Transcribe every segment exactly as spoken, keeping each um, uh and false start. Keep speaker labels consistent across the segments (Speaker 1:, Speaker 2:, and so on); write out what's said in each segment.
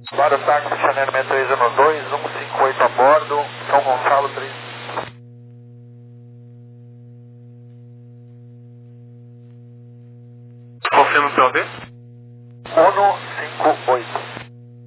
Speaker 1: Para o táxi Chanel seis três um dois, cento e cinquenta e oito a bordo, São Gonçalo três.
Speaker 2: Confirma para o D?
Speaker 1: Uno cinco oito.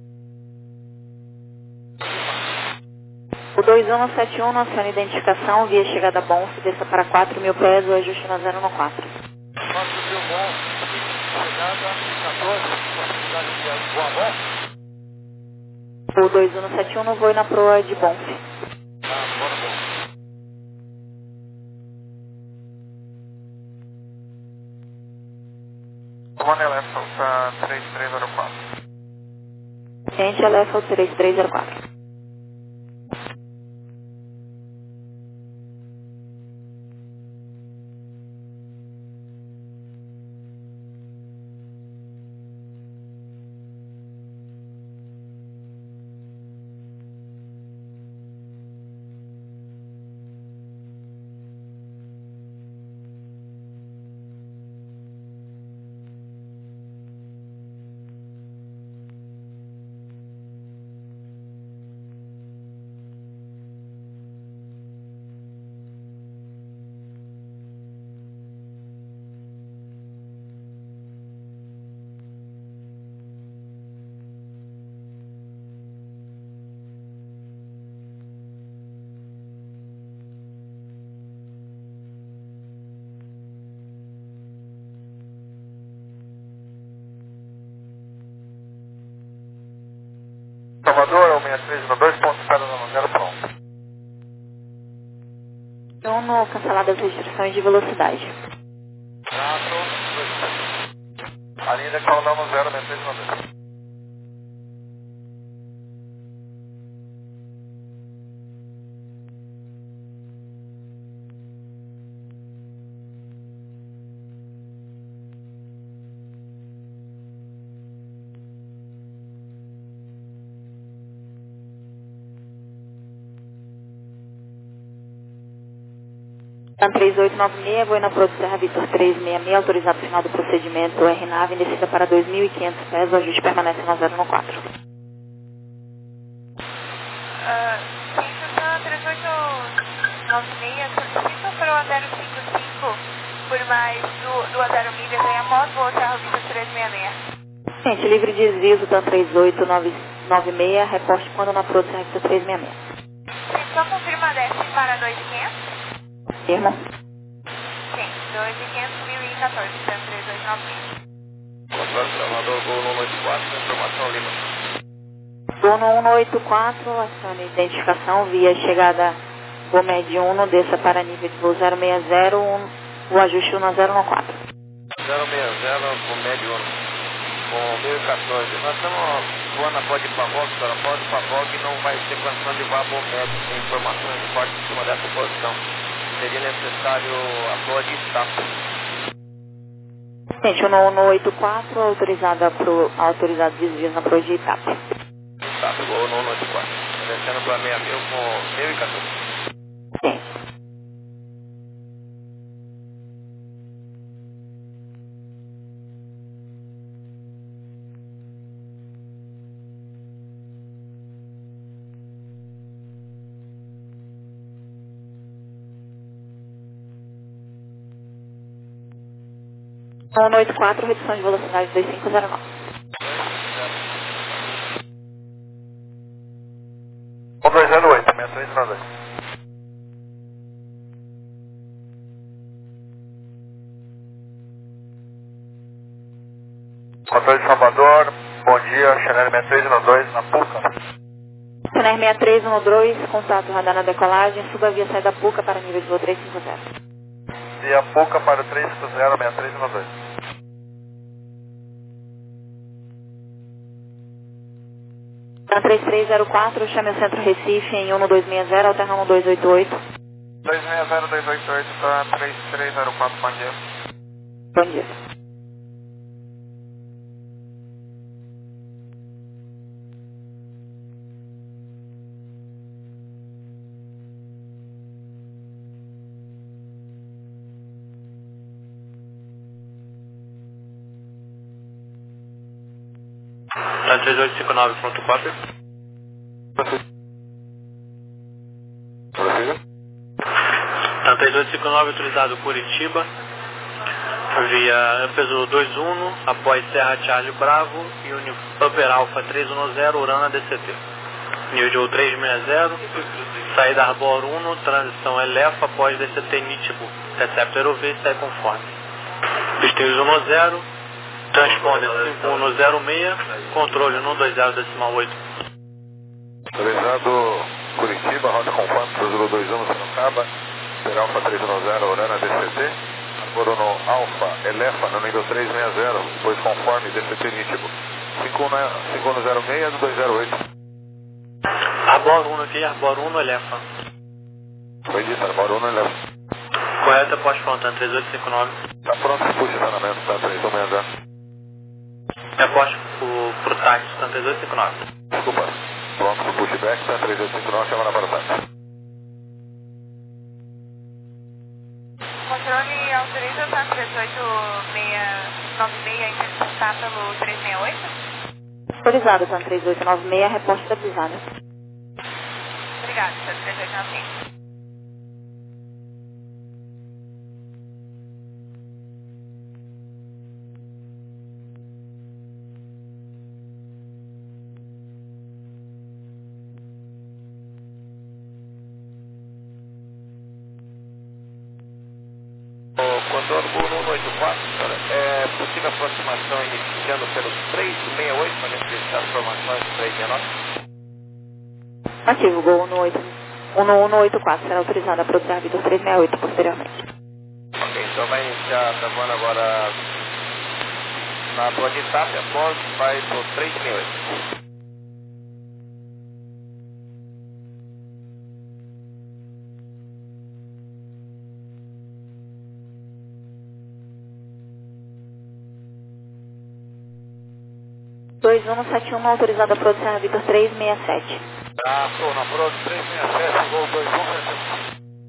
Speaker 3: O dois um sete um, aciona identificação, via chegada Bonf, desça para quatro mil pés, o ajuste na zero um quatro.
Speaker 1: quatro mil bom, chegada quatorze, possibilidade de voar bom.
Speaker 3: O dois um sete um no voo na proa de Bonf.
Speaker 1: Ah, bora bom. One Elephant para três três zero quatro.
Speaker 3: Gente, Alefa três três zero quatro.
Speaker 1: Salvador, é o seis três um dois, ponto zero zero pronto.
Speaker 3: Um no cancelado as restrições de velocidade.
Speaker 1: quatro, dois. A linha de call no zero seis três um dois.
Speaker 3: TAM três oito nove seis, voo na proa de Serra Vitor três seis seis, autorizado final do procedimento, R nave, descida para dois mil e quinhentos pés, o ajuste permanece na zero um quatro.
Speaker 4: Ah, isso TAM três oito nove seis, solicita para o zero cinco cinco por mais do, do zero milhas aí após voo Serra Vitor três seis seis.
Speaker 3: Gente, livre de desvio, TAM três oito nove seis, reporte quando na proa de Serra Vitor três seis seis.
Speaker 4: Sim, só confirma desce para dois mil e quinhentos?
Speaker 3: Firma.
Speaker 4: Sim, dois mil e quinhentos, mil e quatorze, TAM três oito nove seis.
Speaker 2: Controle Salvador, Gol um oito quatro, informação Lima.
Speaker 3: Turno um oito quatro, acione identificação, via chegada Gomed um, desça para nível de voo zero seis zero, um, o ajuste na zero um quatro.
Speaker 2: zero seis zero, com médio com mil e quatorze. Nós estamos voando a pó de Pavog, para pó de Pavog não vai ter condição de voar bom médio, tem informações fortes em cima dessa posição. Seria necessário a proa de staff.
Speaker 3: Gente, o no oito quatro, autorizada pro, autorizado desvios na proa de Itap.
Speaker 2: Staff, Gol um oito quatro. Descendo para seis mil com mil e quatorze.
Speaker 3: Sim. um oito quatro, redução de velocidade dois cinco zero nove.
Speaker 1: um dois zero oito, seis três um dois. Controle de Salvador, bom dia, Chanel seis três um dois, na Puca.
Speaker 3: Cenar seis três um dois, contato radar na decolagem, suba via saída Puca para nível de voo três cinco zero.
Speaker 1: Via Puca para três cinco zero, seis três um dois.
Speaker 3: TAM três três zero quatro, chame o centro Recife em um dois seis zero, alterna um dois oito oito.
Speaker 1: dois seis zero dois oito oito para três três zero quatro, bom dia.
Speaker 3: Bom dia.
Speaker 1: Tá três oito cinco nove, pronto, cópia.
Speaker 2: Prossiga.
Speaker 1: Tá três oito cinco nove, autorizado Curitiba. Via peso dois um, após Serra Charlie Bravo e Uni Upper Alpha três um zero, Urana D C T. Nível de voo três seis zero, saída Arbor um, transição Elefa após D C T Nítibo. Receptor O V, sai conforme. Destinos um zero, transponder cinco um zero seis, controle um dois zero decimal oito.
Speaker 2: Autorizado Curitiba, rota conforme, cruzeiro dois um, Sorocaba, Upper Alpha três um zero, Urana D C T. Arborono Alfa, Elefa, no nível três seis zero, pois conforme D C T Nítibo. cinco um zero seis do dois zero oito.
Speaker 1: Arbor um aqui, Arbor um, Elefa.
Speaker 2: Foi dito, Arborono Elefa.
Speaker 1: Correta, pós-frontal, três oito cinco nove.
Speaker 2: Tá pronto para o posicionamento, tá três um seis zero.
Speaker 1: Reposte pro, pro táxi, tá três oito cinco nove.
Speaker 2: Desculpa, pronto para o pushback, tá três oito cinco nove, chama para o táxi.
Speaker 4: Controle autoriza o TAM três oito nove seis interceptar pelo três seis oito?
Speaker 3: Autorizado, TAM três oito nove seis, reposte estabilizada.
Speaker 4: Obrigado, TAM três oito nove seis.
Speaker 2: Condor um oito quatro, senhora, é possível aproximação iniciando pelo três seis oito, para a gente registrar as informações do três seis nove?
Speaker 3: Ativo, Gol um um oito quatro, será autorizada a produzir a vida três seis oito posteriormente.
Speaker 2: Ok, então vai iniciar, tá voando agora na rua de Itapia, após vai pro três seis oito.
Speaker 3: dois um sete um, autorizada a produzir a vida três seis sete.
Speaker 2: Tá, tô na prova três seis sete, Gol dois um sete um.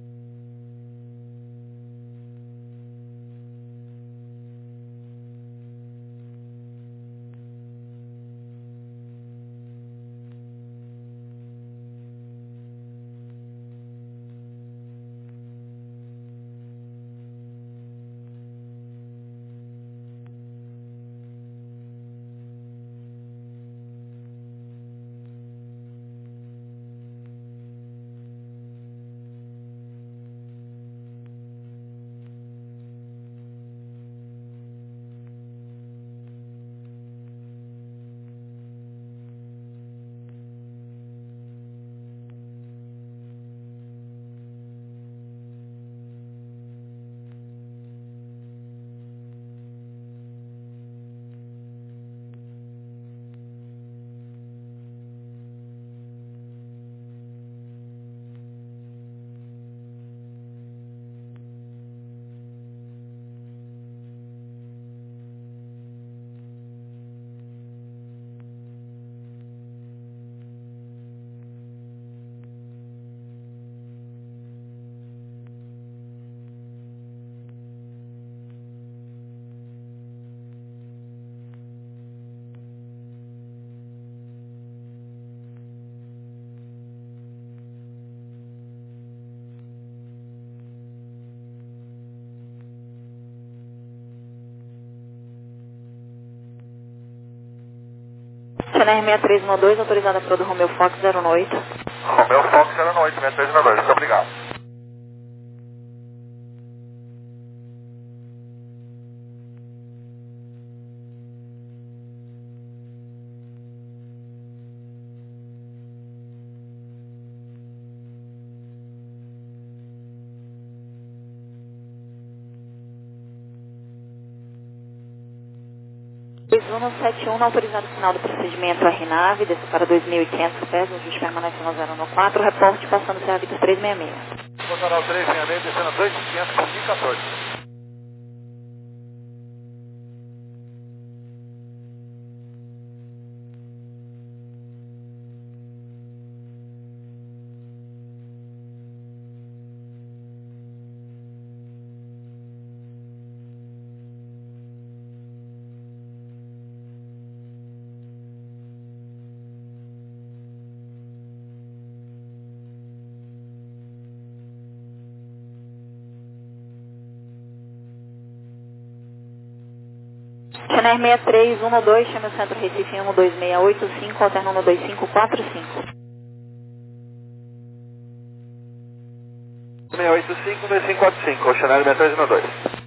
Speaker 3: C N R seis três um dois, autorizada a produzir Romeo Fox zero oito.
Speaker 2: Romeo Fox zero oito, seis três um dois, muito obrigado.
Speaker 3: dois um sete um, autorizado o final do procedimento R NAV, desce para dois mil e quinhentos pés, o ajuste permanece no zero um quatro, reporte passando ser a Vitor três seis seis.
Speaker 2: Contornal três seis seis, descendo dois mil e quinhentos por mil e quatorze.
Speaker 3: Channel seis três um dois, chame o centro Recife em um dois seis oito cinco, alterno um dois cinco quatro cinco.
Speaker 2: seis oito cinco, dois cinco quatro cinco, Channel seis três um dois.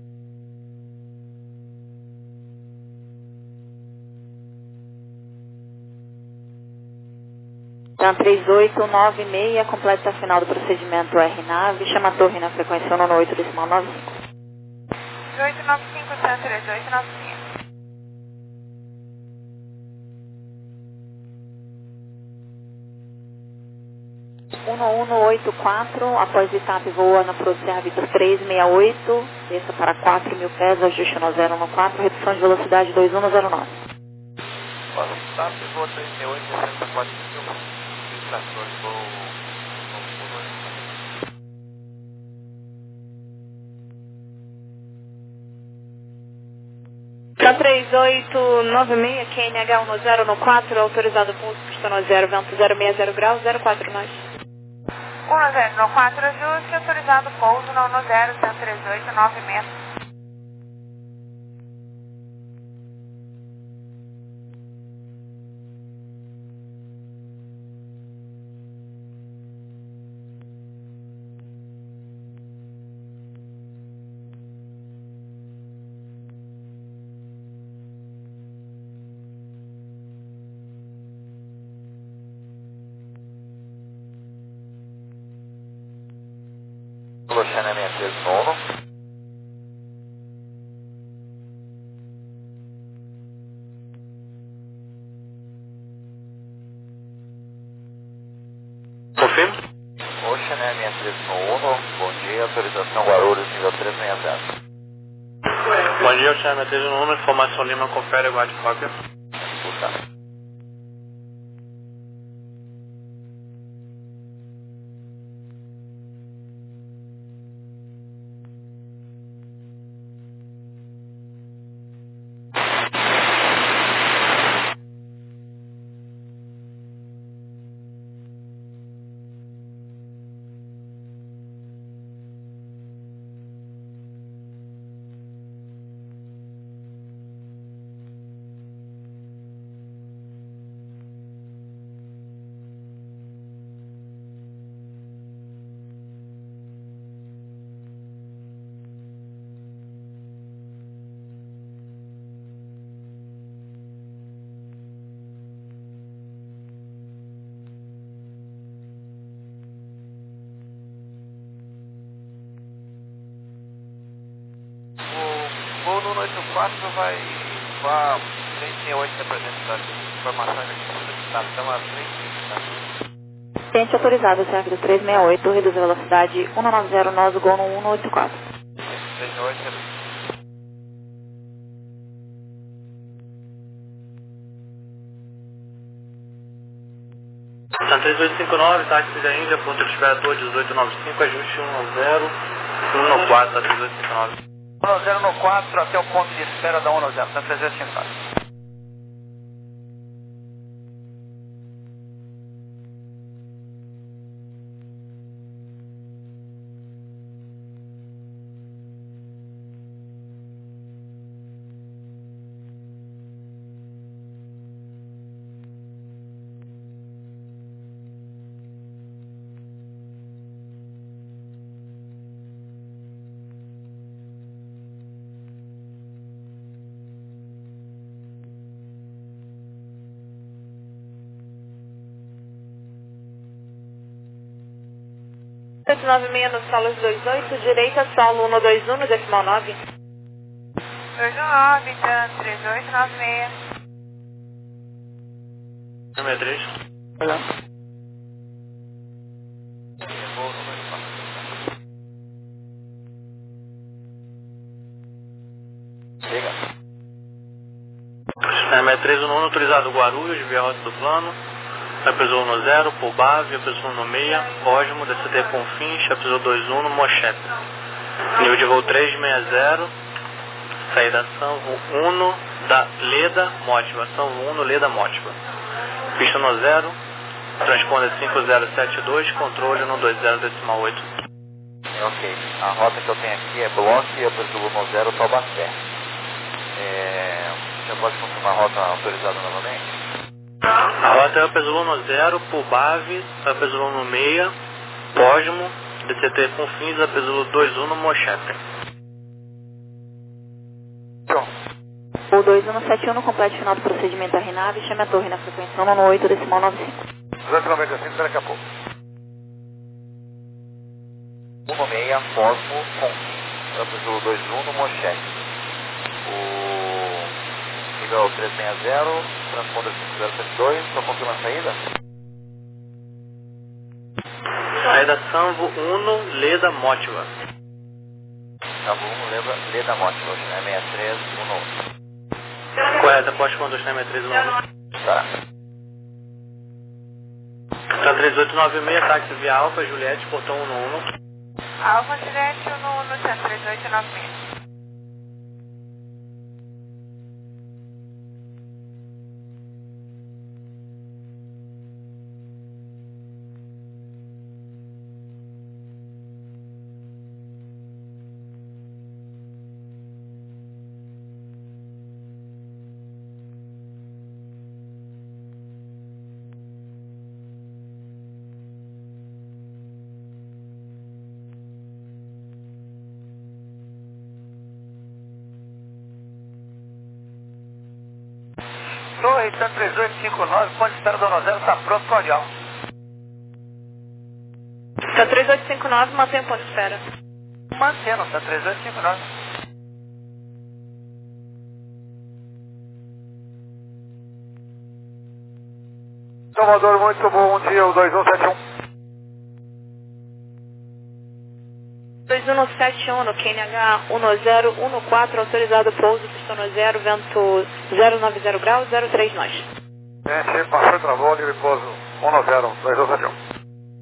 Speaker 3: Então, três oito nove seis, completa a final do procedimento R nave, chama a torre na frequência um oito decimal nove cinco.
Speaker 4: três oito nove cinco, Centro três oito nove cinco.
Speaker 3: um um oito quatro, após etapa voa na Procear Vitor três seis oito, desça para quatro mil pés, ajuste no zero um quatro, redução de velocidade dois um zero nove.
Speaker 2: Olha, tá, voa três seis oito, sessenta e quatro mil, trator, voo,
Speaker 3: K três oito nove seis, Q N H um zero um quatro, autorizado pouso, pista no zero, vento zero seis zero graus, zero quatro nós.
Speaker 4: um zero um quatro, ajuste, autorizado pouso no um zero, Centro três oito nove metros.
Speaker 2: Channel seis três um.
Speaker 1: Confirma?
Speaker 2: Ocean seis três um, bom dia, autorização Guarulhos, nível três seis zero.
Speaker 1: Bom dia, Ocean seis três um, informação Lima, confere, guarde cópia.
Speaker 2: Escuta. O voo no oito quatro vai voar três seis oito representante. Informações aqui da estação a três cinco.
Speaker 3: Tente autorizado, Centro três seis oito, reduz a velocidade um nove zero, nós, gol no um oito quatro.
Speaker 2: três seis oito,
Speaker 1: São três oito cinco nove, táxi da Índia, ponto expiratório dezoito nove cinco, ajuste um zero um quatro, três oito cinco nove.
Speaker 2: um zero um quatro até o ponto de espera da um zero, São três oito cinco nove.
Speaker 3: sete nove seis no solo dois oito, direita, solo um dois um, decimal nove.
Speaker 4: dois um nove, Dan três oito nove seis.
Speaker 1: seis três.
Speaker 3: Olá.
Speaker 2: Chega.
Speaker 1: Sistema três um nove, autorizado Guarulhos, via rota do plano. Episódio um zero, Pulbave, episódio um seis, Osmo, D C T Confins, episódio dois um, Mochete. Nível de voo três seis zero, saída ação um da Leda Mótiva, ação um Leda Mótiva. Pista no zero, transponder cinco zero sete dois, controle no dois zero decimal oito.
Speaker 2: Ok, a rota que eu tenho aqui é Bloco e eu presumo no zero Taubaté. É... Você pode confirmar a rota autorizada novamente?
Speaker 1: A rota é Upper Zulu zero, Pulbave, Upper Zulu seis, Posmo, D C T com fins, Upper Zulu dois um, Mochepe.
Speaker 3: O dois um sete um no completo final do procedimento da RINAV, chame a torre na frequência um oito decimal nove cinco.
Speaker 2: duzentos e noventa e cinco, daqui a pouco. um seis, Posmo, com Upper Zulu dois um no Mochepe. O nível trezentos e sessenta, transponder cinco zero sete dois, só confirma a saída?
Speaker 1: Saída Sanvo um, Leda Motiva.
Speaker 2: Sanvo um, Leda, Leda Motiva, né? seis três um um.
Speaker 1: Correta, pode conduzir seis três um um.
Speaker 2: Tá.
Speaker 1: Tá três oito nove seis, táxi via Alfa, Juliette, portão um um.
Speaker 4: Alfa Juliette um um no centro três oito nove seis.
Speaker 2: Torre, Santo três oito cinco nove, ponto de espera Dona Zero, está pronto, cordial.
Speaker 3: Tá três oito cinco nove, mantém o ponto de espera.
Speaker 2: Mantendo, Santo três oito cinco nove. Salvador, muito bom dia, o dois um sete um.
Speaker 3: dois um sete um no Q N H um zero um quatro, autorizado pouso, pistão zero, vento zero nove zero graus, zero três nós.
Speaker 2: Gente, passou travou, livre pouso um zero, dois um sete um.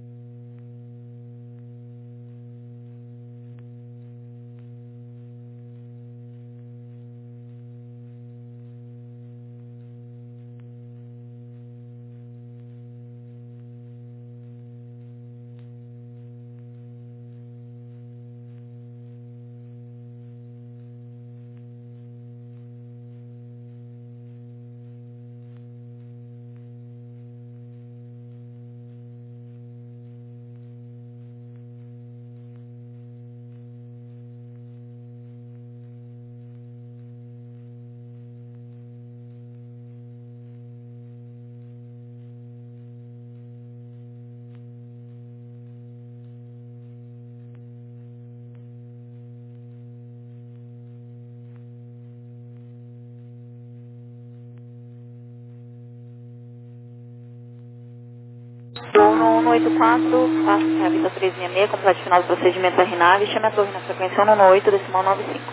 Speaker 3: um oito quatro, passa a vida três seis seis, completo final do procedimento da RINAV, chame a torre na frequência um oito decimal nove cinco.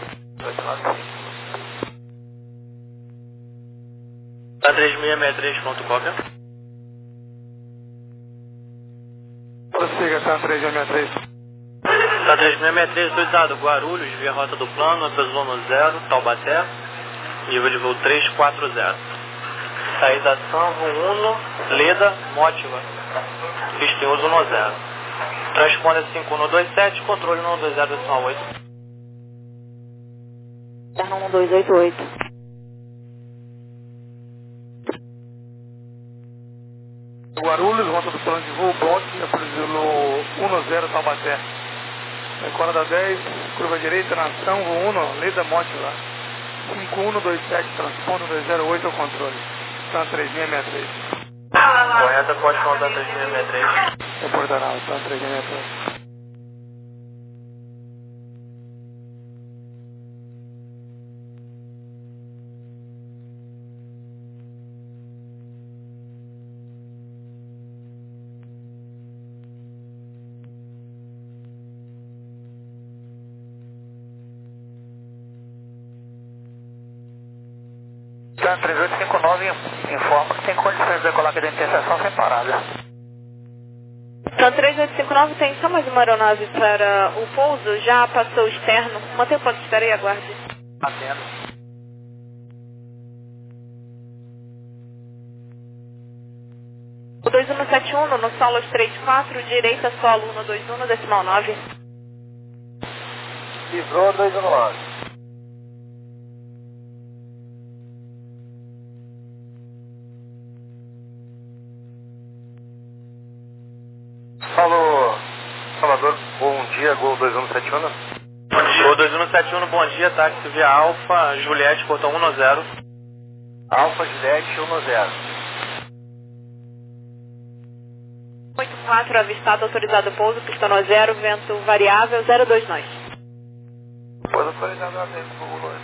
Speaker 1: Tá três seis seis três, ponto cópia.
Speaker 2: Prossiga, tá três seis seis três.
Speaker 1: Tá três seis seis três, autorizado, Guarulhos, via rota do plano, Upper zero, Taubaté, nível de voo três quatro zero. Saída Sanvo um, Leda Motiva, pista em uso um zero. Transponder cinco um dois sete, controle um dois zero decimal oito.
Speaker 3: um dois oito oito.
Speaker 2: Guarulhos, rota do plano de voo, Bote, no um zero, Taubaté. Recorda dez, curva direita, na Sanvo um, Leda Motiva. cinco um dois sete, transponder dois zero oito ao controle. São três seis seis três.
Speaker 1: Correta, pode contar três seis seis três.
Speaker 2: Reportará o São três seis seis três. São três oito cinco nove informa que tem condições de decolar aqui da interseção sem parada.
Speaker 3: Então, três oito cinco nove tem só mais uma aeronave para o pouso, já passou o externo. Mantenha o ponto de espera e aguarde.
Speaker 2: Atendo.
Speaker 3: O dois um sete um no solo três quatro, direita solo um dois um, decimal nove.
Speaker 2: Livrou dois um nove. dia, Gol dois um sete um.
Speaker 1: Bom dia. Gol dois um sete um, bom dia, táxi via Alfa, Juliette, portão um zero.
Speaker 2: Alfa, Juliette, um zero.
Speaker 3: oito quatro, avistado, autorizado pouso, pista no zero, vento variável, zero dois nós.
Speaker 2: Pouso autorizado, atento, Google dois.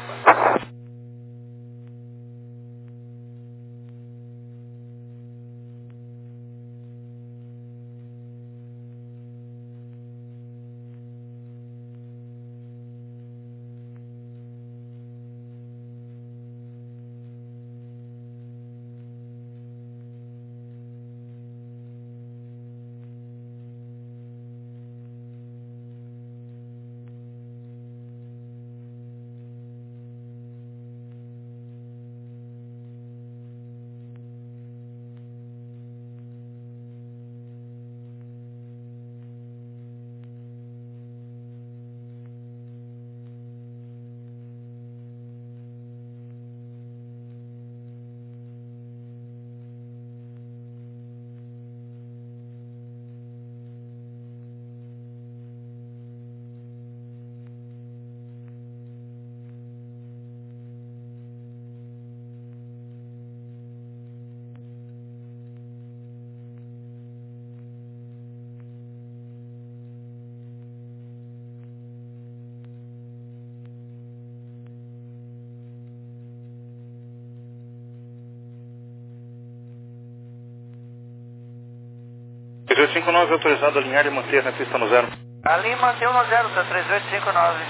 Speaker 5: três oito cinco nove, autorizado a alinhar e manter na pista no zero.
Speaker 2: Ali mantém um zero, tá três oito cinco nove.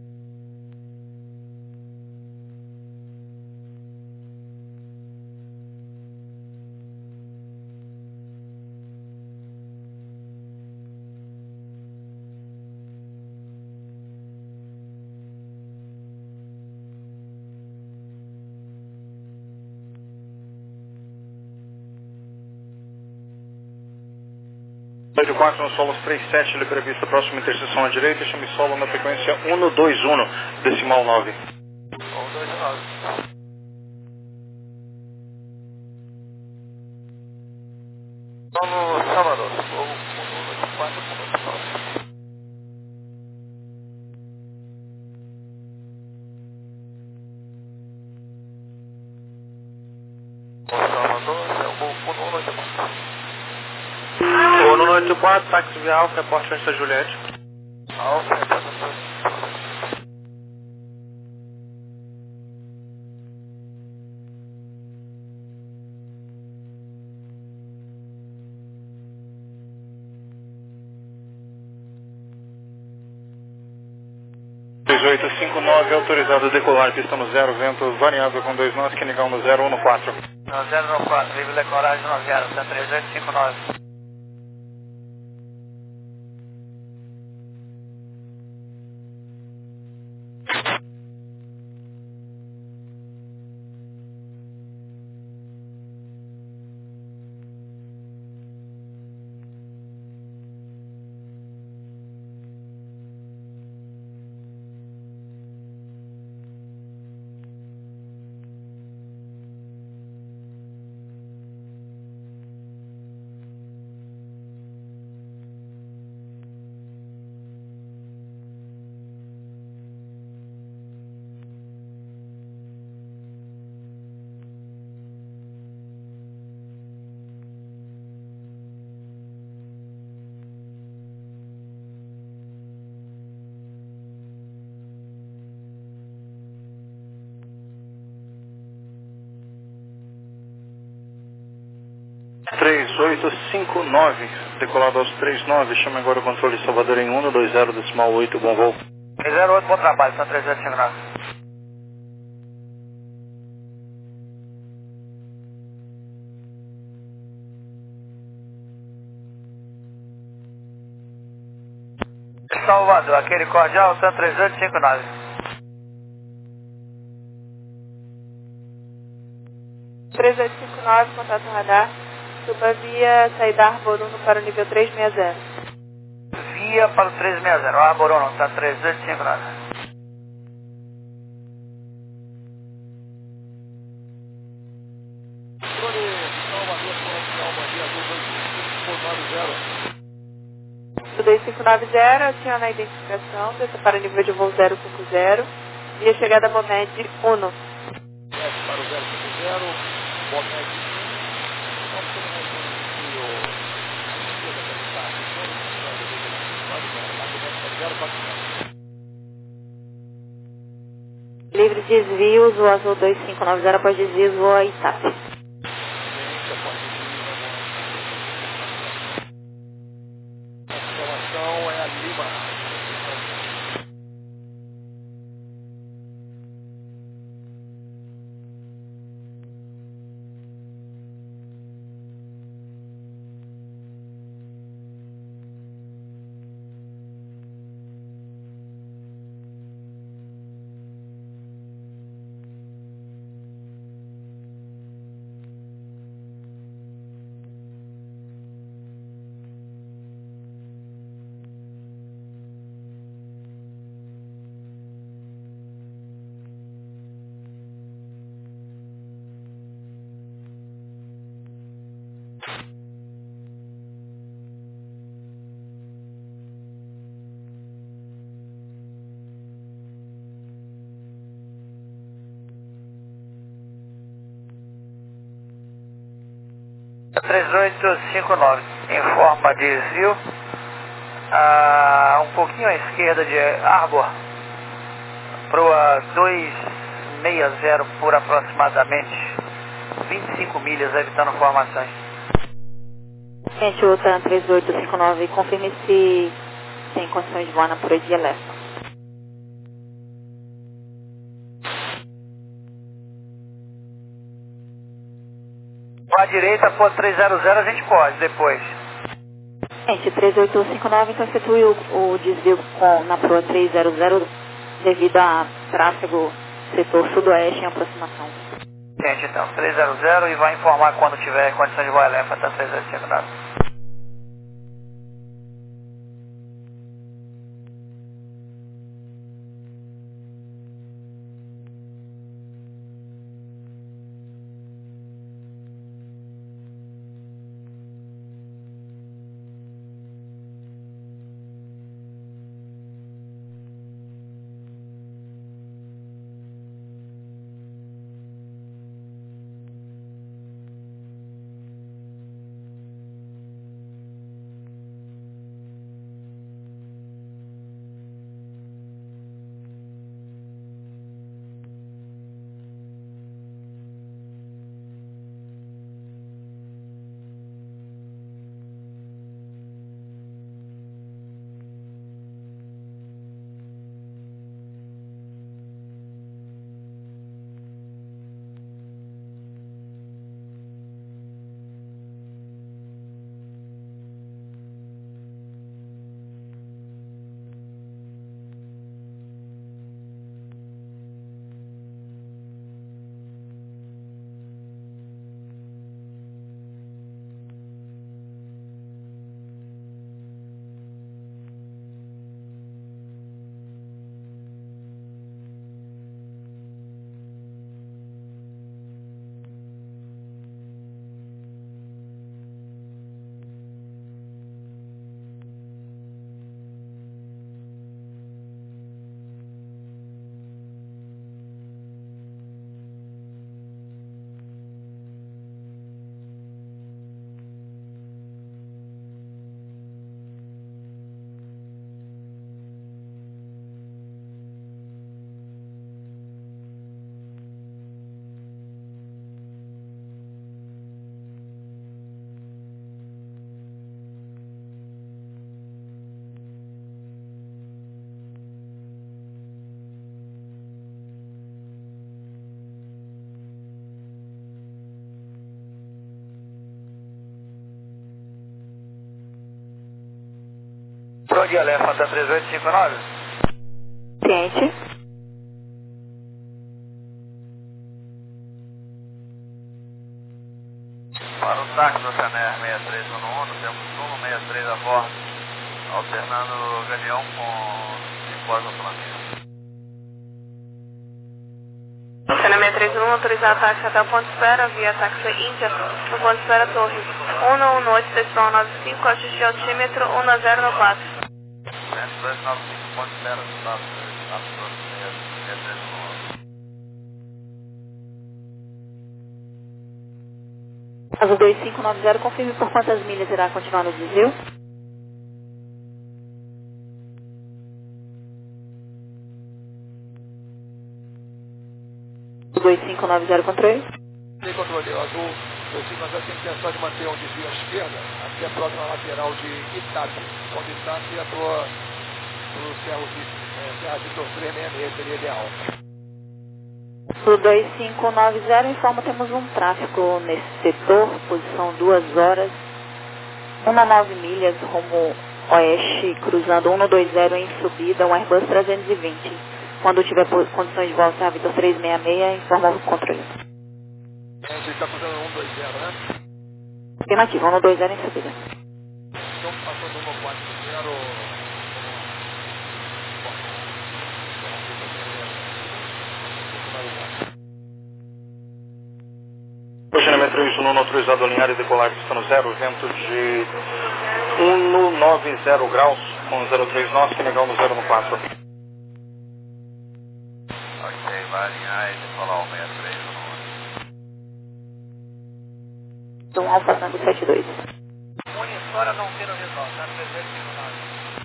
Speaker 5: oito quatro no solo três sete, ele prevista próxima interseção à direita, chame solo na frequência um dois um, decimal nove.
Speaker 2: um dois nove. Solo Salvador, Gol um quatro nove. Salvador, é o Gol um oito quatro.
Speaker 1: Gol no oito quatro, táxi via Alfa, porte antes da Juliette.
Speaker 2: Alfa,
Speaker 5: três oito cinco nove, autorizado a decolar, pista no zero, vento variável com dois nós, Kenigão no zero um quatro.
Speaker 2: no zero um quatro, livre decoragem no zero, tá três oito cinco nove.
Speaker 5: três oito cinco nove, decolado aos três nove, chama agora o controle Salvador em um dois zero, decimal oito, bom voo.
Speaker 2: três zero oito, bom trabalho, são três oito cinco nove. Salvador, aquele cordial, são três oito cinco nove.
Speaker 3: três oito cinco nove, contato radar. Suba via saída Arboruno para o nível três seis zero.
Speaker 2: Via para o três seis zero, Arboruno, tá três oito cinco nove.
Speaker 4: dois cinco nove zero, aciona a identificação, desça para nível de voo zero cinco zero, via chegada Bomed uno.
Speaker 2: Desce para o zero cinco zero, Bomed um, vamos terminar
Speaker 3: Livre desvios, o Azul dois cinco nove zero após desvios, voa Itap.
Speaker 2: A informação é a Lima. três oito cinco nove, informa desvio, ah, um pouquinho à esquerda de Arbor, proa dois seis zero por aproximadamente vinte e cinco milhas, evitando formações.
Speaker 3: Gente, o TAN três oito cinco nove, confirme se tem condições de voar na proa de Elefa.
Speaker 2: À direita, por três zero zero, a gente pode depois.
Speaker 3: Gente, três oito cinco nove, então efetue o, o desvio com, na proa três zero zero devido a tráfego setor sudoeste em aproximação.
Speaker 2: Gente, então, três zero zero e vai informar quando tiver condição de voar Elefa, tá três oito cinco nove. Proa de Elefa, tá três oito cinco nove?
Speaker 3: Ciente.
Speaker 2: Para o táxi do Caner seis três um um, temos Suno sessenta e três a bordo, alternando o Galeão com Cipós no Flamengo.
Speaker 4: Caner seis três um um, autorizar táxi até o ponto de espera, via táxi Índia, no ponto de espera Torres. um um oito, decimal nove cinco, ajuste de altímetro um zero no quatro.
Speaker 2: dois nove cinco ponto zero, estado
Speaker 3: Azul dois cinco nove zero, confirme por quantas milhas irá continuar no desvio. dois cinco nove zero, controle.
Speaker 6: Tem controle, o Azul dois cinco nove zero tem intenção de manter um desvio à esquerda até a próxima lateral de Itape. Quando Itape atua para o Cerro é, Serra Vitor trezentos e sessenta e seis, seria ideal.
Speaker 3: O dois cinco nove zero informa que temos um tráfego nesse setor, posição duas horas, nove milhas, rumo oeste, cruzando cento e vinte em subida, um Airbus trezentos e vinte. Quando tiver condições de volta a Vitor trezentos e sessenta e seis, informa o controle.
Speaker 6: Você está cruzando cento e vinte, né?
Speaker 3: Afirmativo, cento e vinte em subida.
Speaker 6: Então, passando cento e quarenta.
Speaker 5: Projetamento três um autorizado a alinhar e decolar pistando zero, vento de cento e noventa graus com zero três nós, que legal no zero no quatro.
Speaker 2: Ok, vai alinhar e decolar o sessenta e três no
Speaker 3: Um Alfa Tango setenta e dois.
Speaker 6: Monitora não tendo visual, tá? trezentos e cinquenta e nove.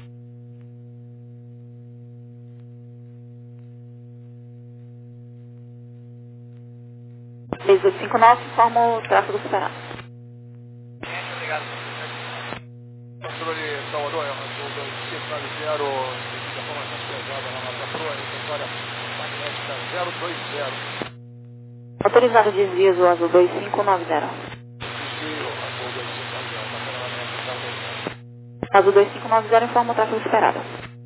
Speaker 3: três oito cinco nove, informa o tráfego superado.
Speaker 6: Obrigado. Controle Salvador, é o dois cinco nove zero, devido à formação pesada na nossa proa, repertória magnética zero dois zero.
Speaker 3: Autorizado desvios, o Azul dois cinco nove zero.
Speaker 6: Desvio, Azul dois cinco nove zero, tá pela magnética zero dois zero.
Speaker 3: Azul dois cinco nove zero, informa o tráfego superado.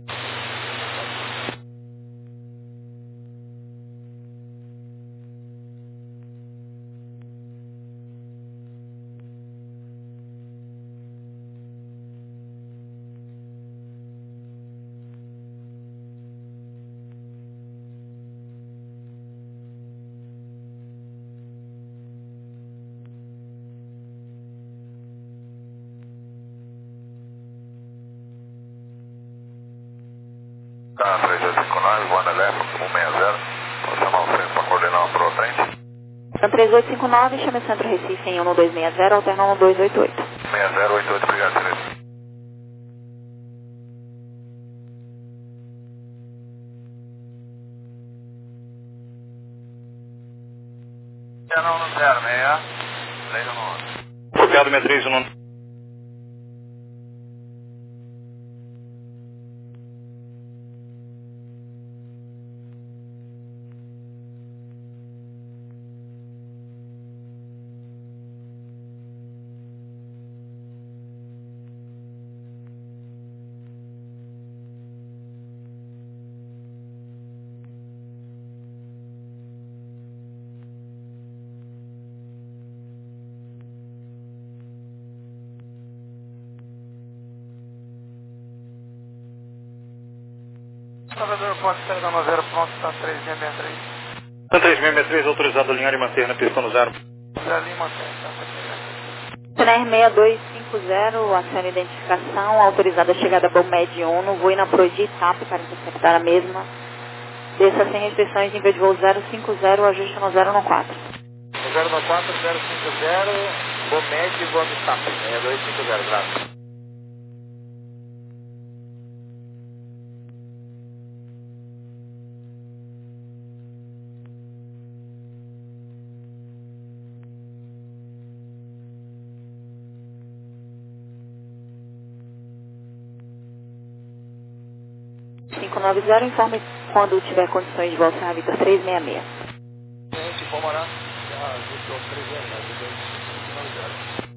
Speaker 2: Tá, três dois cinco nove, One Eleven, cento e sessenta. Vou chamar o centro para coordenar para o frente.
Speaker 3: Então três oito cinco nove, chame o Centro Recife em um dois seis zero, alterna um dois oito oito.
Speaker 2: seis zero oito oito, obrigado, Teresa. Não, no zero, meia, três um.
Speaker 5: Copiado sessenta e três um.
Speaker 6: Salvador, ponto zero zero, pronto, está três seis seis três.
Speaker 5: três seis seis três, autorizado a alinhar e manter na pista no zero.
Speaker 6: Zero ali, mantém, tá?
Speaker 3: T N R seis dois cinco zero, aciona a identificação, autorizada a chegada a Bomed Uno, voo na Pro de Itape para interceptar a mesma. Desça sem restrições, nível de voo zero cinco zero, ajuste no zero no quatro.
Speaker 2: zero no quatro, zero cinco zero, Bomed, voo no Itape, seis dois cinco zero, graças.
Speaker 3: cinco nove zero, informe quando tiver condições de volta a Vitor trezentos e sessenta e seis.
Speaker 6: Gente, informará. Já Vitor trezentos e sessenta e seis, cinco nove zero.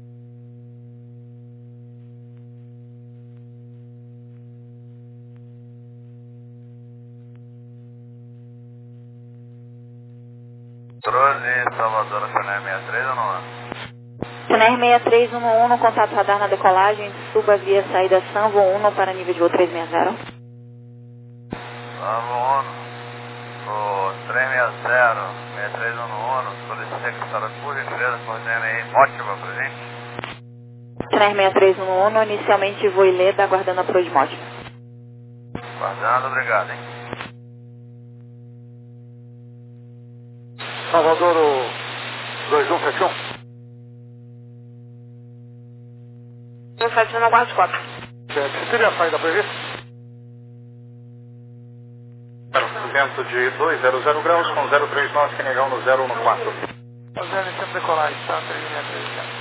Speaker 2: Trouxe Salvador, T N R sessenta e três ou não?
Speaker 3: T N R sessenta e três um um, contato radar na decolagem, suba via saída Sanvo um para nível de voo trezentos e sessenta.
Speaker 2: Sanvo um, o trezentos e sessenta, sessenta e três um um, solicitei que a senhora, por gentileza, coordene aí, Mótiva pra gente.
Speaker 3: T N R sessenta e três um um, inicialmente voo Ileda, aguardando a Pro de Mótiva.
Speaker 2: Guardando, obrigado, hein.
Speaker 6: Salvador, dois um sete um.
Speaker 4: um sete um na quatro quatro.
Speaker 6: Você teria a saída prevista?
Speaker 5: Vento de duzentos graus com zero três nove, Senegal no zero um quatro.
Speaker 2: Fazendo em sempre decolagem, tá? três sessenta e três, já.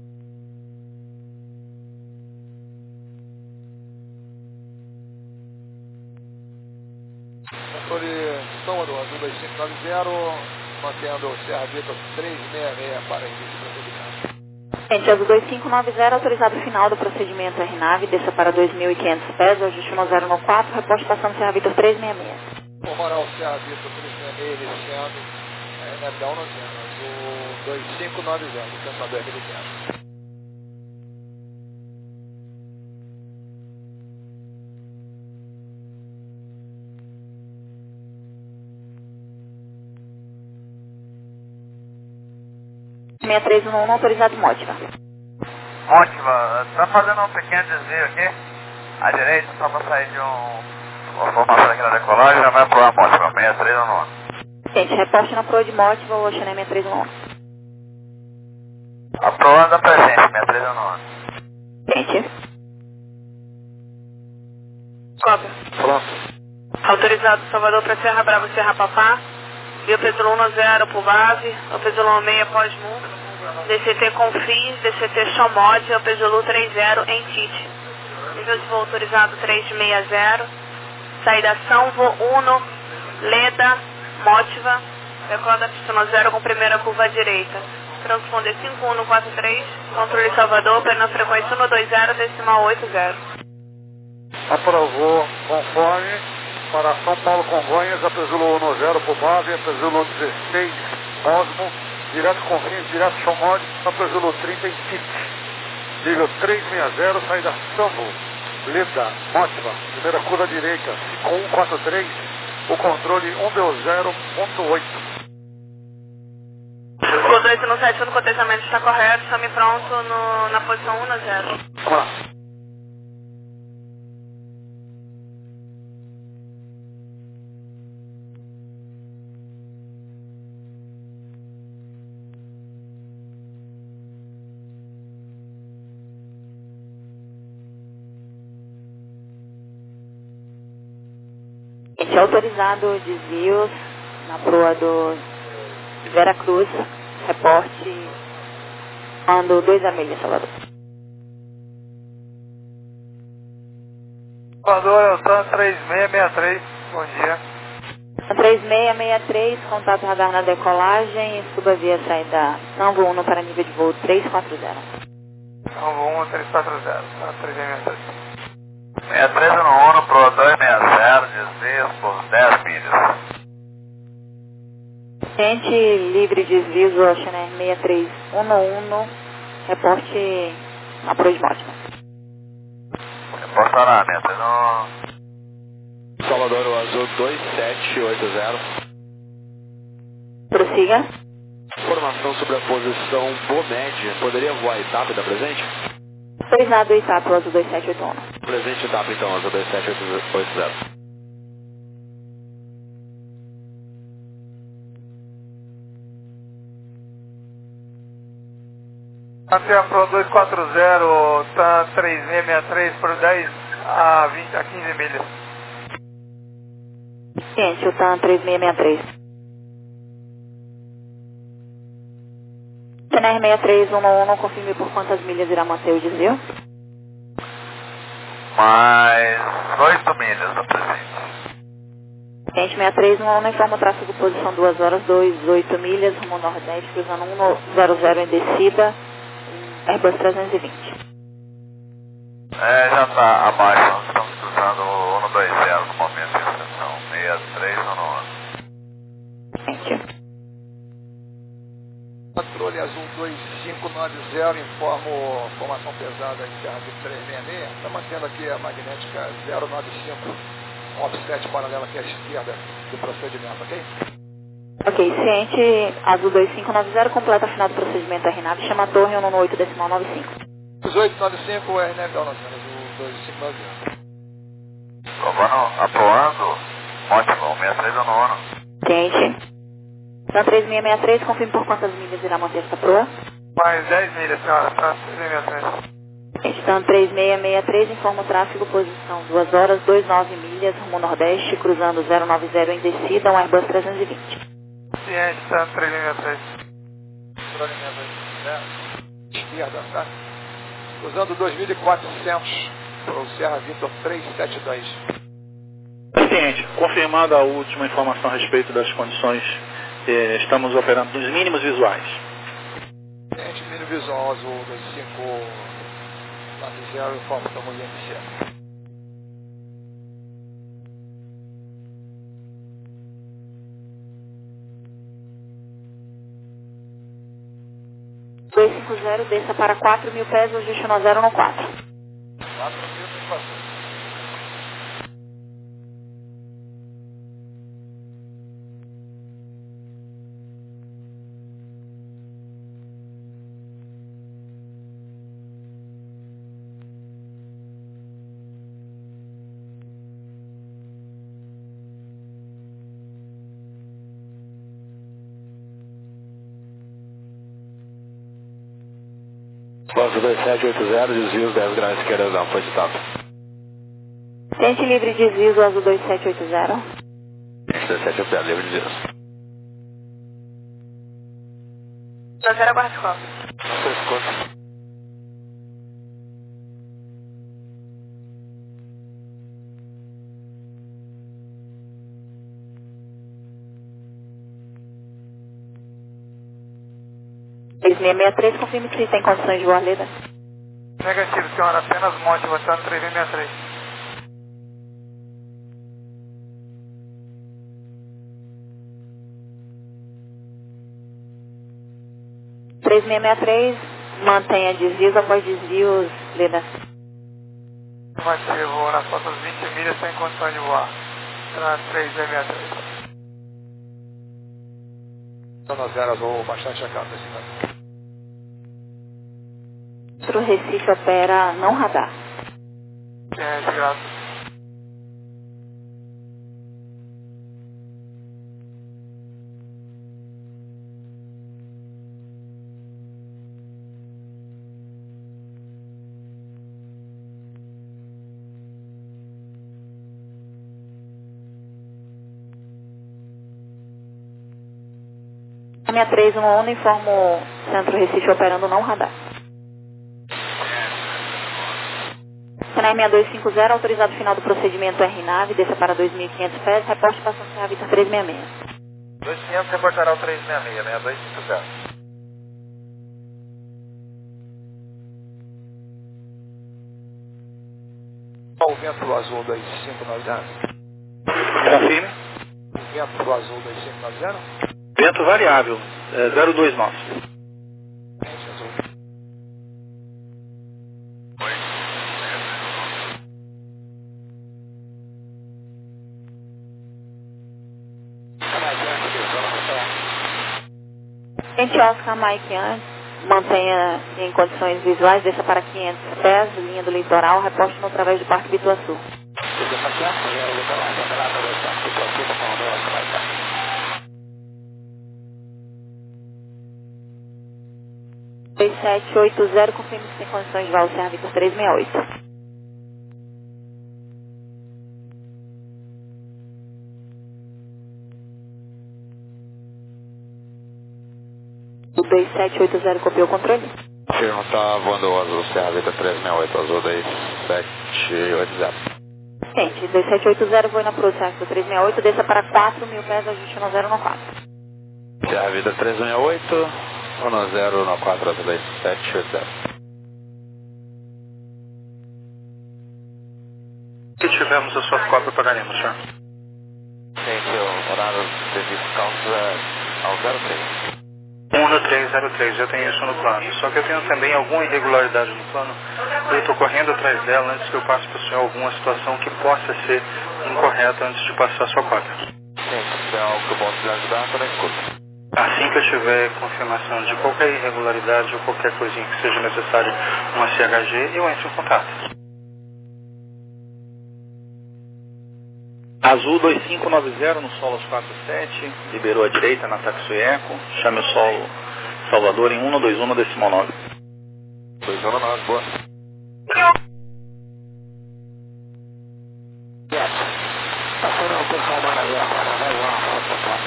Speaker 6: Controle Salvador, azul dois cinco nove zero, mantendo o Serra Vitor três seis seis para início do procedimento.
Speaker 3: Gente, azul dois cinco nove zero, autorizado final do procedimento R NAV, desça para dois mil e quinhentos pés, ajuste no zero um quatro, reposte passando Serra Vitor três seis seis.
Speaker 6: Formará o Serra Vitor três seis seis, iniciando é, na Down no zero, azul dois cinco nove zero, cansador militar.
Speaker 3: seis três um um, autorizado Mótiva.
Speaker 2: Ótima, tá fazendo um pequeno desvio aqui, à direita, só para sair de um, uma formação aqui na decolagem, já vai pro Mótima, seis três um um.
Speaker 3: Gente, reposte na proa de Mótiva, o Oceané seis três um um.
Speaker 2: A proa da presença, seis três um um.
Speaker 3: Gente.
Speaker 4: Cópia.
Speaker 6: Pronto.
Speaker 4: Autorizado Salvador para Serra Brava e Serra Papá. Via Petrolão no zero pro Vave, o Petrolão seis pós-mu, D C T Confis, D C T Xomod, o Petrolão três zero em Tite. Nível de voo autorizado três seis zero, saída São Voo Uno, Leda, Mótiva, decola pista no zero com primeira curva à direita. Transponder cinco um quatro três, controle Salvador, plena frequência um dois zero, decimal oito zero.
Speaker 6: Aprovou conforme. Para São Paulo Congonhas, Apezulo um zero por Vave, Apezulo dezesseis Osmo, direto Confins, direto Xomod, Apezulo trinta em Tite. Nível três seis zero, saída Sambo, Leda, Mótiva, primeira curva direita, cinco um quatro três, o controle um zero ponto oito.
Speaker 4: O dois um sete um do cotejamento está correto, chame pronto no, na posição um zero.
Speaker 6: Vamos lá.
Speaker 3: Gente, autorizado desvios na proa do Vera Cruz, reporte, mando dois a milha, Salvador.
Speaker 2: Salvador, eu estou três seis seis três, bom dia.
Speaker 3: três seis seis três, contato radar na decolagem, suba via saída São Voo um para nível de voo três quatro zero.
Speaker 2: São Voo um três quatro zero, três seis três. seis três um um pro dois seis zero, desvios por dez milhas.
Speaker 3: Gente, livre desvios, o Oceaner seis três um um, reporte na proa de Mótima.
Speaker 2: Reportará, seis três um.
Speaker 7: Salvador, o azul dois sete oito zero.
Speaker 3: Prossiga.
Speaker 7: Informação sobre a posição Bomed. Poderia voar a etapa da presente?
Speaker 3: Autorizado etapa, o azul dois sete oito um.
Speaker 7: Presente etapa então, azul dois sete oito zero.
Speaker 2: Até a Pro dois quatro zero, tá três seis seis três por dez a vinte a quinze milhas.
Speaker 3: Gente, o T A M três seis seis três. T N R seis três um um, confirme por quantas milhas irá manter o desvio?
Speaker 2: Mais oito milhas da presente.
Speaker 3: Gente, seis três um um, informa o tráfego posição duas horas, vinte e oito milhas, rumo nordeste, cruzando um zero zero em descida, Airbus trezentos e vinte.
Speaker 2: É, já está abaixo, nós estamos cruzando o um dois zero no momento de extensão, seis três um um.
Speaker 3: Gente.
Speaker 6: Controle azul dois cinco nove zero, informo formação pesada em terra de três seis seis, está mantendo aqui a magnética zero nove cinco, offset paralela aqui à esquerda do procedimento, ok?
Speaker 3: Ok, ciente, azul dois cinco nove zero, completa final do procedimento R NAV, chama a torre um oito decimal noventa e cinco.
Speaker 6: dezoito nove cinco, R NAV da azul dois cinco nove zero.
Speaker 2: Covando, apoando. Ótimo, sessenta e três ao nono.
Speaker 3: Gente. Então três seis seis três, confirme por quantas milhas irá manter essa proa?
Speaker 2: Mais dez milhas, senhora, para três seis seis três.
Speaker 3: Então três seis seis três, informa o tráfego, posição duas horas, vinte e nove milhas, rumo nordeste, cruzando zero nove zero em descida, um Airbus trezentos e vinte.
Speaker 2: Ciente, está três seis seis três.
Speaker 6: Esquerda, tá? Cruzando dois mil e quatrocentos para o Serra Vitor trezentos e setenta e dois.
Speaker 5: Ciente, confirmada a última informação a respeito das condições, eh, estamos operando dos mínimos visuais.
Speaker 6: Ciente, mínimo visual azul dois cinco nove zero, informa, estamos em M C.
Speaker 3: dois cinco zero, desça para quatro mil pés, ajuste no zero no quatro.
Speaker 6: quatro mil, por favor.
Speaker 7: Bus dois sete oito zero, desvios dez graus esquerda, não, foi citado.
Speaker 3: Gente livre de desvios, o azul dois sete oito zero.
Speaker 7: dois sete oito zero, livre de desvios.
Speaker 4: dois zero, aguarde qual?
Speaker 7: Não escuta.
Speaker 3: três seis seis três, confirme se tem condições de voar, Leda.
Speaker 2: Negativo, senhora, apenas monte, você está no três seis seis três.
Speaker 3: três seis seis três, mantenha desvios após desvios, Leda.
Speaker 2: Negativo, nas fotos vinte milhas sem condições de voar. Está no três seis seis três.
Speaker 6: Zona zero azul, bastante checado nesse caso.
Speaker 3: O Recife opera não radar.
Speaker 2: Ciente, graças.
Speaker 3: seis três um um, informa o Centro Recife operando não radar. Canal seis dois cinco zero, autorizado final do procedimento R nave, desça para dois mil e quinhentos pés, reporte passando Serra Vitor três seis seis.
Speaker 2: dois mil e quinhentos reportará o três seis seis, seis dois cinco zero.
Speaker 6: O vento azul dois cinco nove zero.
Speaker 5: Confirme.
Speaker 6: O vento azul dois cinco nove zero.
Speaker 5: Vento variável, é, zero dois nós.
Speaker 6: Vento azul.
Speaker 3: Gente Oscar Mike antes, mantenha em condições visuais, desça para quinhentos pés, linha do litoral, reporte no através do Parque Bituaçu. dois sete oito zero, confirme se tem condições de voo Serra Vitor três seis oito. O dois sete oito zero copiou o controle?
Speaker 7: Firma, tá voando o azul Serra Vitor trezentos e sessenta e oito, azul dois sete oito zero.
Speaker 3: Gente, dois sete oito zero, vou na Pro Serra Vitor três seis oito, desça para quatro mil pés, ajuste no zero no quatro.
Speaker 7: Serra Vitor trezentos e sessenta e oito, um no zero no quatro, azul dois sete oito zero.
Speaker 5: Se tivermos a sua cópia, pagaremos, senhor.
Speaker 7: Gente, o horário de serviço calça ao zero três.
Speaker 5: um no três zero três, eu tenho isso no plano. Só que eu tenho também alguma irregularidade no plano. Eu estou correndo atrás dela antes que eu passe para o senhor alguma situação que possa ser incorreta antes de passar a sua cópia.
Speaker 7: Sim, se tiver algo que eu possa lhe ajudar, eu também escuto.
Speaker 5: Assim que eu tiver confirmação de qualquer irregularidade ou qualquer coisinha que seja necessário uma C H G, eu entro em contato. Azul dois cinco nove zero no solo quatro sete, liberou a direita na Taxi Eco, chame o solo Salvador em um dois um decimal nove.
Speaker 2: dois um nove, boa. Passando a posição humana ali, agora vai lá, fala pra cá.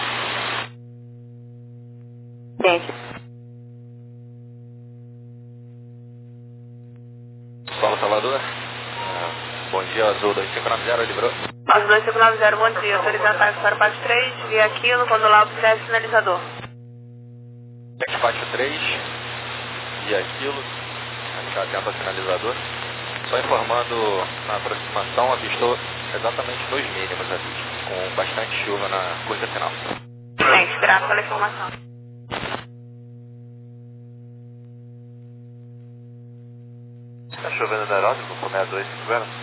Speaker 3: Gente.
Speaker 2: Solo Salvador. Ah, bom dia, Azul dois cinco nove zero, liberou.
Speaker 4: Azul dois cinco nove zero, bom dia. Autorizado ataque para parte três, via aquilo, quando lá observe sinalizador.
Speaker 2: Despacho três, via aquilo, atento ao sinalizador. Só informando, na aproximação avistou exatamente nos mínimos ali, com bastante chuva na curva final.
Speaker 4: Gente, graças pela informação.
Speaker 2: Está chovendo no aeródromo, com sessenta e dois cinco zero?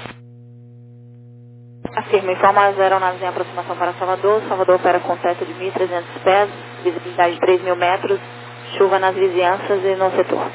Speaker 3: Afirma, informa as aeronaves em aproximação para Salvador. Salvador opera com teto de mil e trezentos pés, visibilidade de três mil metros, chuva nas vizinhanças e no setor.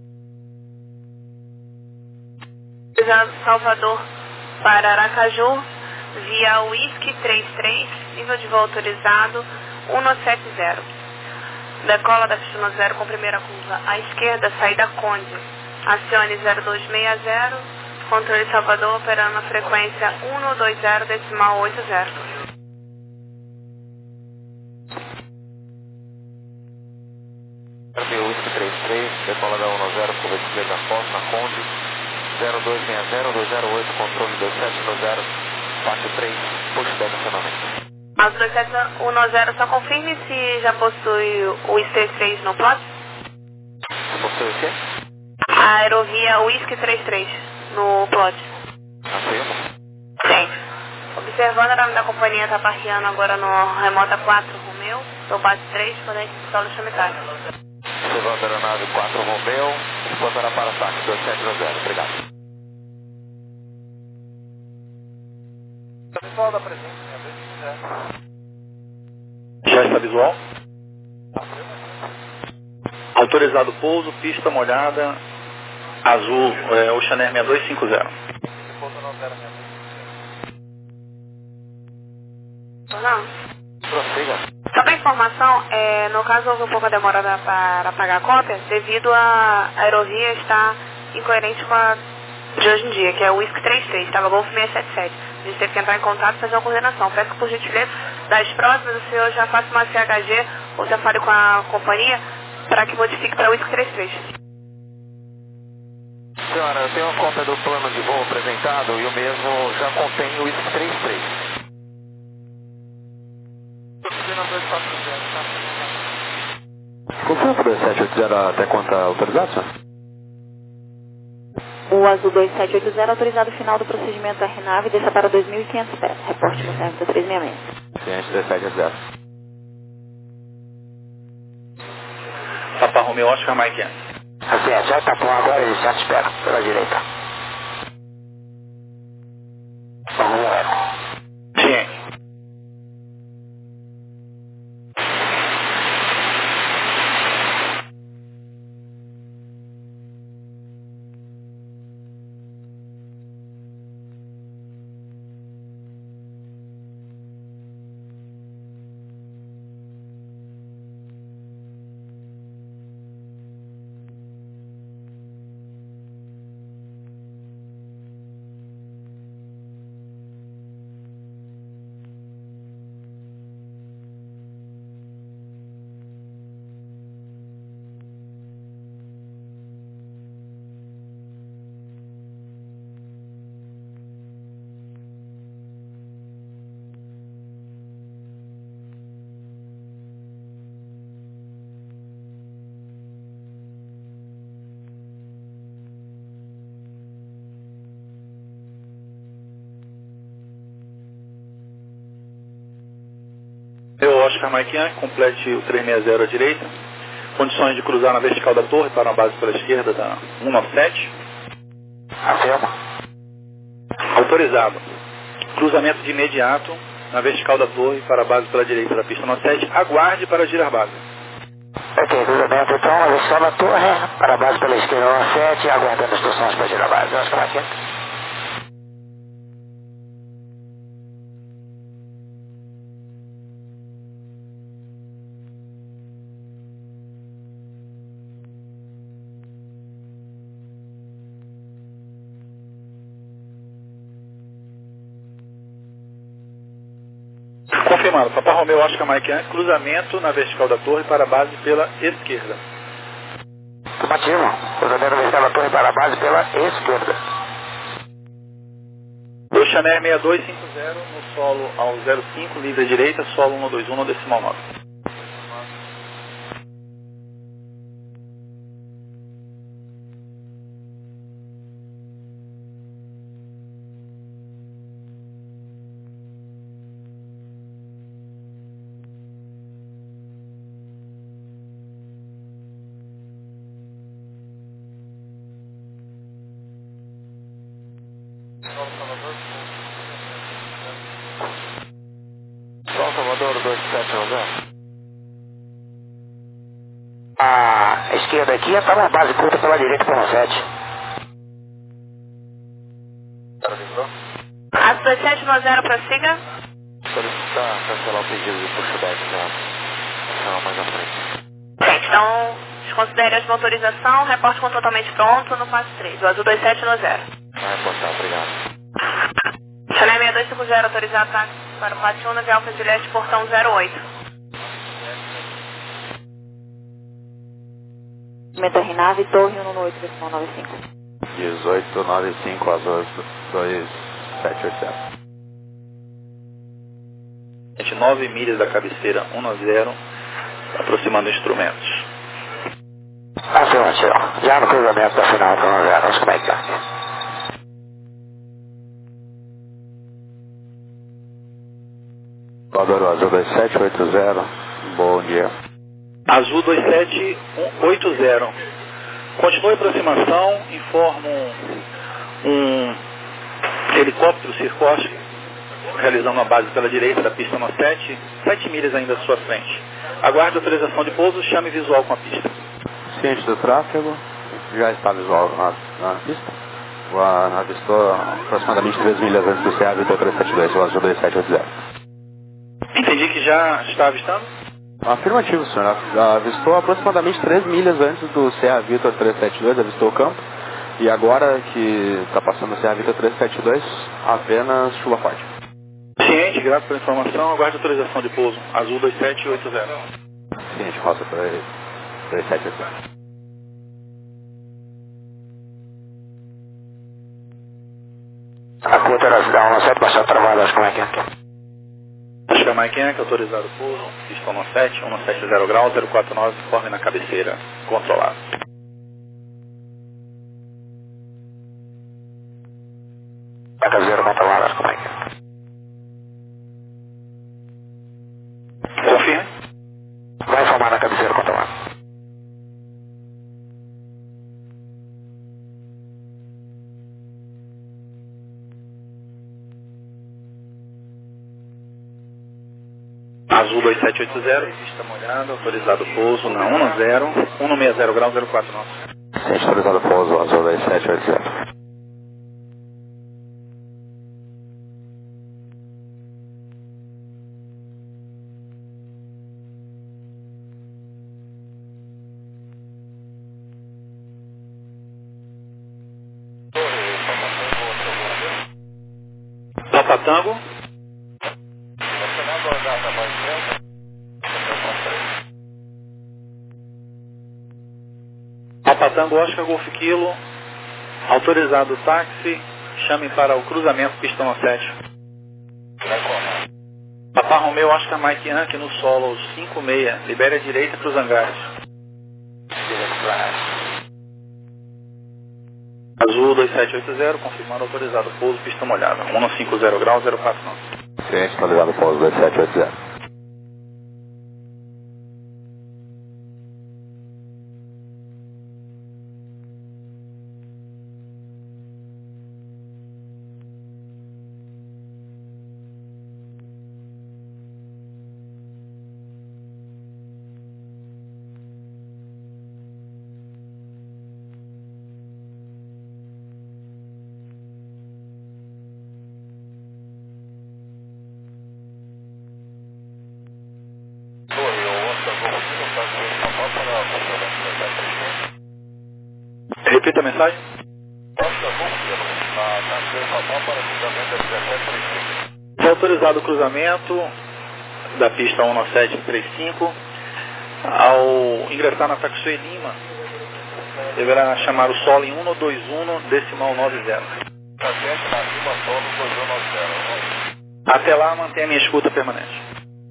Speaker 4: Salvador para Aracaju, via Whisky trinta e três, nível de voo autorizado um sete zero. Decola da pista zero com primeira curva à esquerda, saída Conde. Acione zero dois seis zero, controle Salvador operando na frequência um dois zero decimal oito zero.
Speaker 2: Whisky trinta e três, decola da um zero, curva de esquerda Foz, na Conde. zero dois seis zero, dois zero oito, controle dois sete um zero, parte três, push dez acionamento.
Speaker 4: Azul dois sete um zero, só confirme se já possui o Whisky três no plot.
Speaker 2: Possui o quê?
Speaker 4: A aerovia Whisky trinta e três no plot.
Speaker 2: Afirmo.
Speaker 4: Gente, observando a nome da companhia está parqueando agora no Remota quatro Romeu, do base três, podente de solo chamitário.
Speaker 2: Observando a aeronave quatro Romeu, exportará para ataque dois sete zero, obrigado. Pessoal da presença,
Speaker 5: Já está visual? Autorizado pouso, pista molhada, azul, é, Oceanair sessenta e dois cinquenta.
Speaker 4: Não.
Speaker 2: Prossiga.
Speaker 4: Só para informação, é, no caso houve um pouco de demora para pagar a cópia, devido a aerovia estar incoerente com a de hoje em dia, que é o Whisky trinta e três, estava Golf seiscentos e setenta e sete. A gente teve que entrar em contato e fazer uma coordenação. Peço que, por gentileza, das próximas, o senhor já faça uma C H G ou já fale com a companhia para que modifique para o Whisky trinta e três.
Speaker 2: Senhora, eu tenho uma cópia do plano de voo apresentado e o mesmo já contém o Whisky trinta e três.
Speaker 7: Confirma para o dois sete oito zero até quanto autorizado, senhor?
Speaker 3: O Azul dois sete oito zero, autorizado final do procedimento da RNAV, desça para dois mil e quinhentos pés. Reporte no Cessna três seis seis.
Speaker 7: Ciente dois sete oito zero.
Speaker 5: Papa Romeo Oscar Mike.
Speaker 2: Assim, já está bom agora e já te espera pela direita. Vamos lá.
Speaker 5: Sim. Eu, Oscar Maikian, complete o trezentos e sessenta à direita. Condições de cruzar na vertical da torre para a base pela esquerda da cento e noventa e sete.
Speaker 2: Afirma.
Speaker 5: Autorizado. Cruzamento de imediato na vertical da torre para a base pela direita da pista noventa e sete. Aguarde para girar base.
Speaker 2: Ok, cruzamento então, na vertical da torre, para a base pela esquerda noventa e sete, aguardando instruções para girar base. Oscar Maikian.
Speaker 5: Confirmado. Papa Romeu Oscar Mike Yankee, cruzamento na vertical da torre para a base pela esquerda.
Speaker 2: Afirmativo. Cruzamento na vertical da torre para a base pela esquerda.
Speaker 5: dois Chamer seis dois cinco zero no solo ao zero cinco, livre à direita, solo um dois um no decimal nove.
Speaker 2: São Salvador dois sete um zero. A esquerda aqui está uma base curta pela direita para sete.
Speaker 4: A dois sete um zero, prossiga.
Speaker 2: Solicitar cancelar o pedido de pushback, né? Não, mais à frente.
Speaker 4: Gente, então desconsidere a motorização, reporte com totalmente pronto no passo três, o azul dois sete um zero.
Speaker 2: Vai reportar, obrigado.
Speaker 4: Chané seis dois cinco zero, autorizado para o passo um, via Alfa Juliette, portão zero oito.
Speaker 3: Meta Rinave, torre um oito, decimal nove cinco.
Speaker 7: dezoito noventa e cinco, azul dois sete oito zero.
Speaker 5: nove milhas da cabeceira um zero, aproximando instrumentos.
Speaker 2: Afirmativo. Já no cruzamento da final do um zero, como é que tá?
Speaker 7: Salvador azul dois sete oito zero, bom dia.
Speaker 5: Azul dois sete oito zero. Continue a aproximação, informo um helicóptero circóstico realizando uma base pela direita da pista no sete, sete milhas ainda à sua frente. Aguarde a autorização de pouso, chame visual com a pista.
Speaker 7: Ciente do tráfego, já está visual na, na pista. O, avistou aproximadamente três milhas antes do C A Vitor três sete dois, o azul dois sete oito zero.
Speaker 5: Entendi que já está avistando?
Speaker 7: Afirmativo, senhor. Avistou aproximadamente três milhas antes do C A Vitor três sete dois, avistou o campo. E agora que está passando o C A Vitor três sete dois, apenas chuva forte.
Speaker 5: Ciente, grato pela informação, aguarde a autorização de pouso. Azul dois sete oito zero.
Speaker 7: Ciente, roça dois sete oito zero.
Speaker 2: A curta era da um sete, baixar travadas, como é que é?
Speaker 5: Oscar Mike Yankee, autorizado pouso, pista um sete, um sete zero grau, zero quatro nove, forme na cabeceira, controlado.
Speaker 2: A cabeceira controlada, como é que é?
Speaker 5: Confirme.
Speaker 2: Vai informar na cabeceira controlada.
Speaker 5: Azul dois sete oito zero, pista molhada, autorizado pouso na um zero, um seis zero grau, zero quatro nove.
Speaker 7: Ciente, autorizado pouso, azul dois sete oito zero.
Speaker 5: Papa Tango. Papa Tango Oscar Golf Kilo, autorizado táxi, chame para o cruzamento pista um sete. Papa Romeu Oscar Mike Yankee no solo, cinco seis, libere a direita para os hangares. Azul dois sete oito zero, confirmando autorizado pouso, pista molhada, um cinco zero grau, zero quatro nove.
Speaker 7: Ciente, autorizado pouso dois sete oito zero.
Speaker 5: Repita a mensagem. Já autorizado o cruzamento, da pista um nove sete três cinco. Ao ingressar na Taxway Lima, deverá chamar o solo em um dois um decimal nove zero. Até lá, mantenha a minha escuta permanente.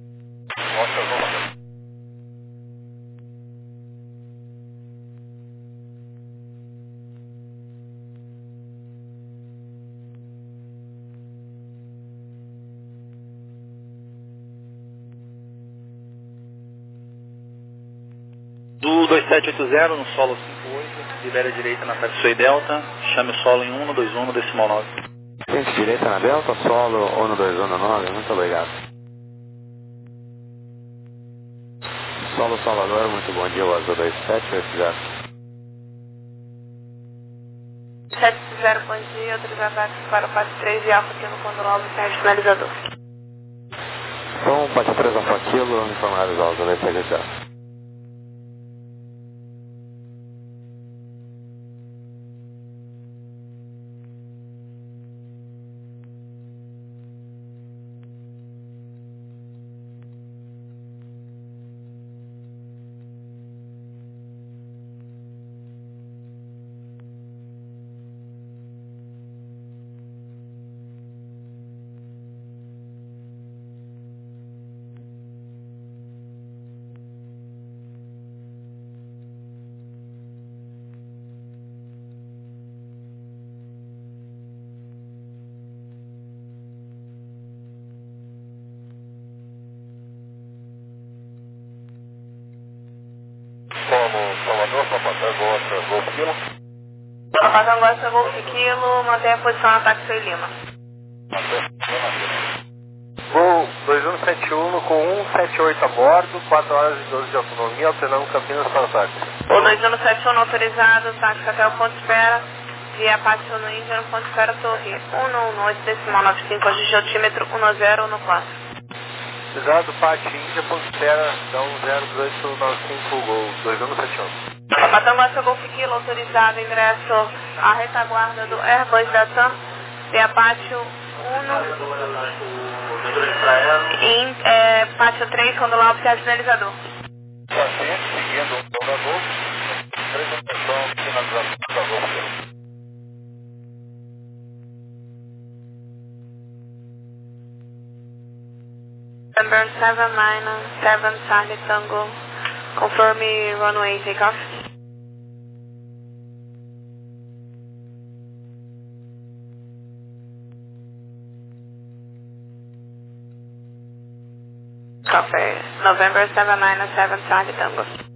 Speaker 5: Do dois sete oito zero no solo cinco oito, libere a direita na Taxway Delta, chame o solo em um dois um decimal nove.
Speaker 7: Gente, direita na Delta, solo um dois um nove, muito obrigado. Solo Salvador, muito bom dia, o Azul dois sete oito zero.
Speaker 4: sete zero, bom dia, autorizado para o quatro três e Alfa aqui no Condolabo, site finalizador.
Speaker 7: Então, quatro três Alfa Kilo, informar o Azul dois sete oito zero.
Speaker 4: Patangosta Golf Kilo, mantém a posição na Taxway Lima.
Speaker 2: Gol dois um sete um com um sete oito a bordo, quatro horas e doze de autonomia, alternando Campinas para o táxi.
Speaker 4: O dois um sete um autorizado, táxi até o ponto de espera, via Pátio no Índia, no ponto de espera Torre um um oito decimal nove cinco, ajuste altímetro um zero um quatro.
Speaker 2: Cuidado, Pátio Índia, ponto de espera, dá um zero oito nove cinco, Gol dois um sete um.
Speaker 4: Patangosta Golf Kilo autorizado, ingresso à retaguarda do Airbus da TAM, via Pátio um, em é, Pátio três, Condolabo, site finalizador.
Speaker 2: Seguindo o da Gol, transmissão, finalização da Gol Kilo.
Speaker 4: November seven nine seven Charlie Tango, confirm runway takeoff. Copy. November seven nine seven Charlie Tango.